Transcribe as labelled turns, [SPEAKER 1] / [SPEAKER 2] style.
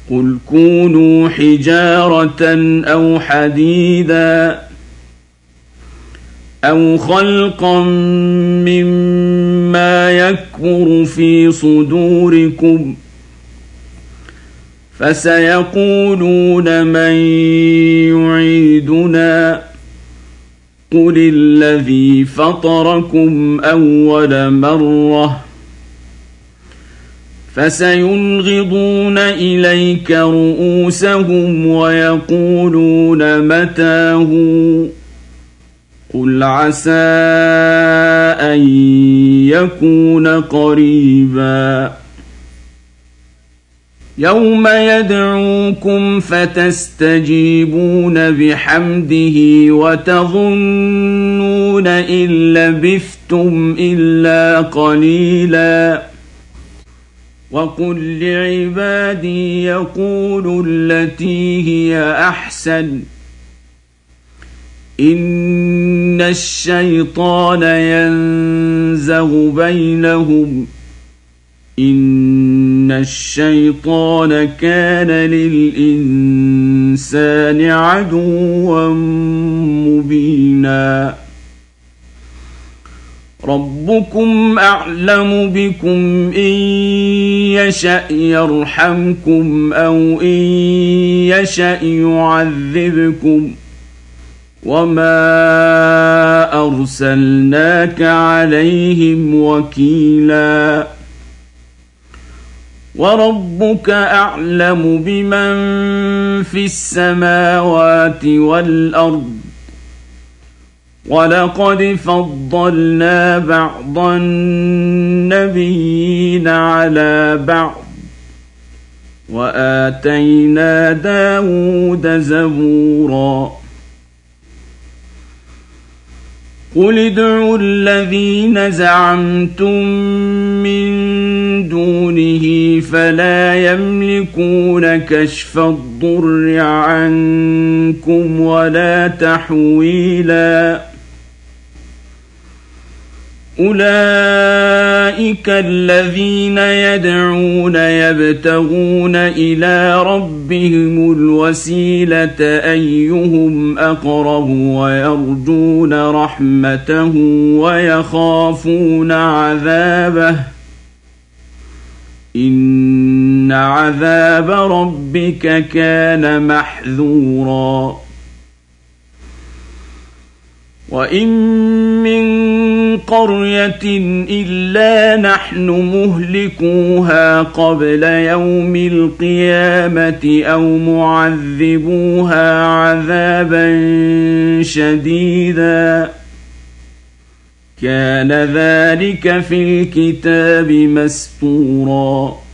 [SPEAKER 1] قل كونوا حجارة أو حديدا أو خلقا مما يكبر في صدوركم فسيقولون من يعيدنا قل الذي فطركم أول مرة فسينغضون إليك رؤوسهم ويقولون متى هو قل عسى أن يكون قريبا يوم يدعوكم فتستجيبون بحمده وتظنون إن لبثتم إلا قليلا وقل لعبادي يقولوا التي هي أحسن إن الشيطان ينزغ بينهم إن الشيطان كان للإنسان عدوا مبينا ربكم أعلم بكم إن يشأ يرحمكم أو إن يشأ يعذبكم وما أرسلناك عليهم وكيلا وربك أعلم بمن في السماوات والأرض ولقد فضلنا بعض النبيين على بعض وآتينا داود زبورا قل ادعوا الذين زعمتم من دونه فلا يملكون كشف الضر عنكم ولا تحويلا أولئك الذين يدعون يبتغون إلى ربهم الوسيلة أيهم أقرب ويرجون رحمته ويخافون عذابه إن عذاب ربك كان محذورا وإن من قرية إلا نحن مهلكوها قبل يوم القيامة أو معذبوها عذابا شديدا كان ذلك في الكتاب مسطورا